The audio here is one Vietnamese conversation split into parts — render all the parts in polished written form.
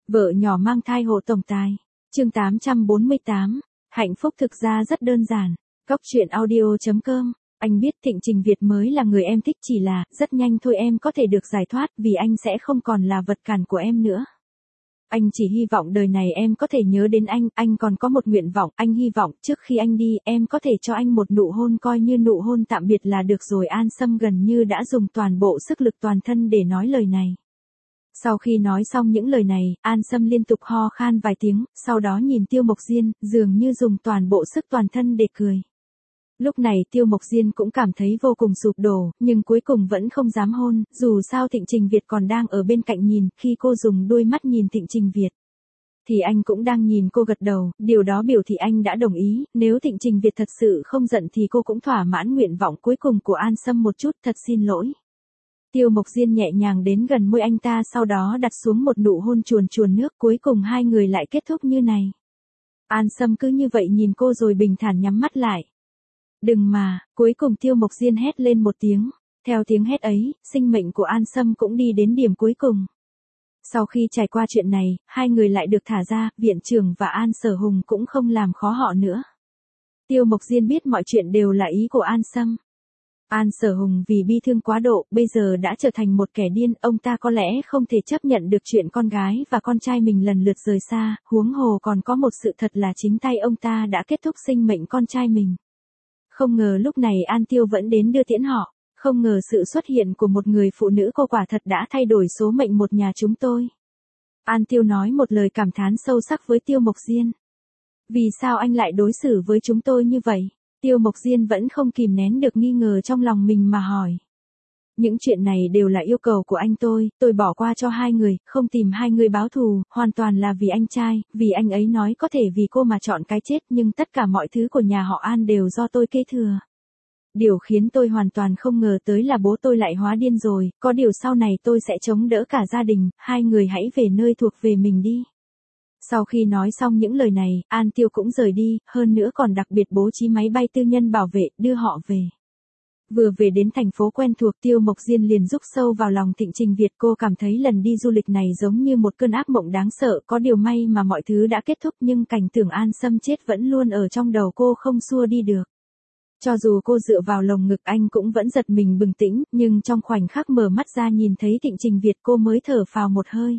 Vợ nhỏ mang thai hộ tổng tài. Chương 848. Hạnh phúc thực ra rất đơn giản. Góc truyện audio.com. Anh biết Thịnh Trình Việt mới là người em thích, chỉ là rất nhanh thôi em có thể được giải thoát vì anh sẽ không còn là vật cản của em nữa. Anh chỉ hy vọng đời này em có thể nhớ đến anh còn có một nguyện vọng, anh hy vọng trước khi anh đi em có thể cho anh một nụ hôn coi như nụ hôn tạm biệt là được rồi. An Sâm gần như đã dùng toàn bộ sức lực toàn thân để nói lời này. Sau khi nói xong những lời này, An Sâm liên tục ho khan vài tiếng, sau đó nhìn Tiêu Mộc Diên, dường như dùng toàn bộ sức toàn thân để cười. Lúc này Tiêu Mộc Diên cũng cảm thấy vô cùng sụp đổ, nhưng cuối cùng vẫn không dám hôn, dù sao Thịnh Trình Việt còn đang ở bên cạnh nhìn, khi cô dùng đôi mắt nhìn Thịnh Trình Việt. Thì anh cũng đang nhìn cô gật đầu, điều đó biểu thị anh đã đồng ý, nếu Thịnh Trình Việt thật sự không giận thì cô cũng thỏa mãn nguyện vọng cuối cùng của An Sâm một chút, thật xin lỗi. Tiêu Mộc Diên nhẹ nhàng đến gần môi anh ta, sau đó đặt xuống một nụ hôn chuồn chuồn nước, cuối cùng hai người lại kết thúc như này. An Sâm cứ như vậy nhìn cô rồi bình thản nhắm mắt lại. Đừng mà, cuối cùng Tiêu Mộc Diên hét lên một tiếng. Theo tiếng hét ấy, sinh mệnh của An Sâm cũng đi đến điểm cuối cùng. Sau khi trải qua chuyện này, hai người lại được thả ra, viện trưởng và An Sở Hùng cũng không làm khó họ nữa. Tiêu Mộc Diên biết mọi chuyện đều là ý của An Sâm. An Sở Hùng vì bi thương quá độ, bây giờ đã trở thành một kẻ điên, ông ta có lẽ không thể chấp nhận được chuyện con gái và con trai mình lần lượt rời xa, huống hồ còn có một sự thật là chính tay ông ta đã kết thúc sinh mệnh con trai mình. Không ngờ lúc này An Tiêu vẫn đến đưa tiễn họ, không ngờ sự xuất hiện của một người phụ nữ cô quả thật đã thay đổi số mệnh một nhà chúng tôi. An Tiêu nói một lời cảm thán sâu sắc với Tiêu Mộc Diên. Vì sao anh lại đối xử với chúng tôi như vậy? Tiêu Mộc Diên vẫn không kìm nén được nghi ngờ trong lòng mình mà hỏi. Những chuyện này đều là yêu cầu của anh tôi bỏ qua cho hai người, không tìm hai người báo thù, hoàn toàn là vì anh trai, vì anh ấy nói có thể vì cô mà chọn cái chết, nhưng tất cả mọi thứ của nhà họ An đều do tôi kế thừa. Điều khiến tôi hoàn toàn không ngờ tới là bố tôi lại hóa điên rồi, có điều sau này tôi sẽ chống đỡ cả gia đình, hai người hãy về nơi thuộc về mình đi. Sau khi nói xong những lời này, An Tiêu cũng rời đi, hơn nữa còn đặc biệt bố trí máy bay tư nhân bảo vệ, đưa họ về. Vừa về đến thành phố quen thuộc, Tiêu Mộc Diên liền rúc sâu vào lòng Thịnh Trình Việt. Cô cảm thấy lần đi du lịch này giống như một cơn ác mộng đáng sợ, có điều may mà mọi thứ đã kết thúc, nhưng cảnh tượng An Sâm chết vẫn luôn ở trong đầu cô không xua đi được. Cho dù cô dựa vào lồng ngực anh cũng vẫn giật mình bừng tỉnh, nhưng trong khoảnh khắc mở mắt ra nhìn thấy Thịnh Trình Việt cô mới thở phào một hơi.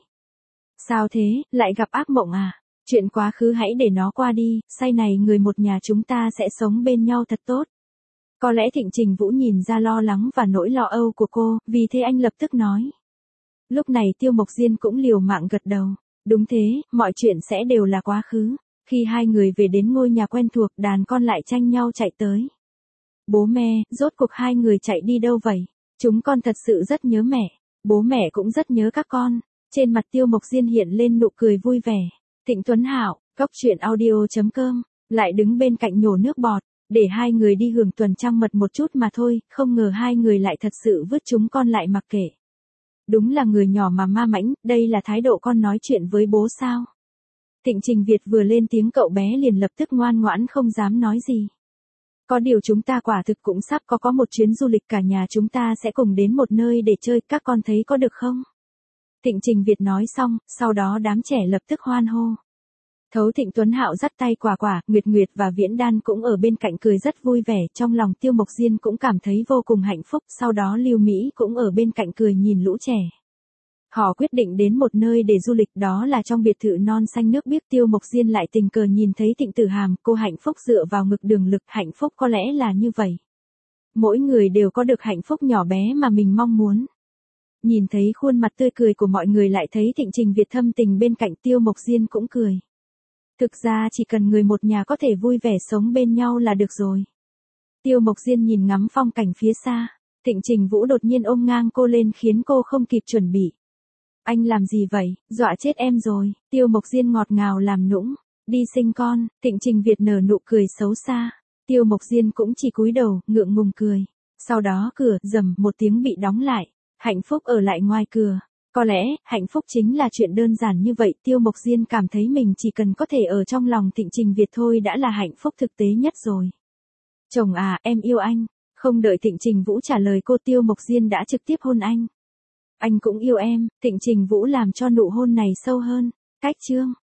Sao thế, lại gặp ác mộng à? Chuyện quá khứ hãy để nó qua đi, sau này người một nhà chúng ta sẽ sống bên nhau thật tốt. Có lẽ Thịnh Trình Vũ nhìn ra lo lắng và nỗi lo âu của cô, vì thế anh lập tức nói. Lúc này Tiêu Mộc Diên cũng liều mạng gật đầu. Đúng thế, mọi chuyện sẽ đều là quá khứ. Khi hai người về đến ngôi nhà quen thuộc, đàn con lại tranh nhau chạy tới. Bố mẹ, rốt cuộc hai người chạy đi đâu vậy? Chúng con thật sự rất nhớ mẹ. Bố mẹ cũng rất nhớ các con. Trên mặt Tiêu Mộc Diên hiện lên nụ cười vui vẻ. Thịnh Tuấn Hạo, góc truyện audio.com, lại đứng bên cạnh nhổ nước bọt, để hai người đi hưởng tuần trăng mật một chút mà thôi, không ngờ hai người lại thật sự vứt chúng con lại mặc kệ. Đúng là người nhỏ mà ma mãnh, đây là thái độ con nói chuyện với bố sao? Thịnh Trình Việt vừa lên tiếng cậu bé liền lập tức ngoan ngoãn không dám nói gì. Có điều chúng ta quả thực cũng sắp có một chuyến du lịch, cả nhà chúng ta sẽ cùng đến một nơi để chơi, các con thấy có được không? Thịnh Trình Việt nói xong, sau đó đám trẻ lập tức hoan hô. Thấu Thịnh Tuấn Hạo dắt tay Quả Quả, Nguyệt Nguyệt và Viễn Đan cũng ở bên cạnh cười rất vui vẻ, trong lòng Tiêu Mộc Diên cũng cảm thấy vô cùng hạnh phúc, sau đó Lưu Mỹ cũng ở bên cạnh cười nhìn lũ trẻ. Họ quyết định đến một nơi để du lịch, đó là trong biệt thự non xanh nước biếc. Tiêu Mộc Diên lại tình cờ nhìn thấy Thịnh Tử Hàm, cô hạnh phúc dựa vào ngực Đường Lực, hạnh phúc có lẽ là như vậy. Mỗi người đều có được hạnh phúc nhỏ bé mà mình mong muốn. Nhìn thấy khuôn mặt tươi cười của mọi người lại thấy Thịnh Trình Việt thâm tình bên cạnh, Tiêu Mộc Diên cũng cười. Thực ra chỉ cần người một nhà có thể vui vẻ sống bên nhau là được rồi. Tiêu Mộc Diên nhìn ngắm phong cảnh phía xa, Thịnh Trình Vũ đột nhiên ôm ngang cô lên khiến cô không kịp chuẩn bị. Anh làm gì vậy, dọa chết em rồi. Tiêu Mộc Diên ngọt ngào làm nũng. Đi sinh con. Thịnh Trình Việt nở nụ cười xấu xa. Tiêu Mộc Diên cũng chỉ cúi đầu, ngượng ngùng cười. Sau đó cửa rầm một tiếng bị đóng lại. Hạnh phúc ở lại ngoài cửa. Có lẽ, hạnh phúc chính là chuyện đơn giản như vậy. Tiêu Mộc Diên cảm thấy mình chỉ cần có thể ở trong lòng Thịnh Trình Việt thôi đã là hạnh phúc thực tế nhất rồi. Chồng à, em yêu anh. Không đợi Thịnh Trình Vũ trả lời cô, Tiêu Mộc Diên đã trực tiếp hôn anh. Anh cũng yêu em. Thịnh Trình Vũ làm cho nụ hôn này sâu hơn. Cách chương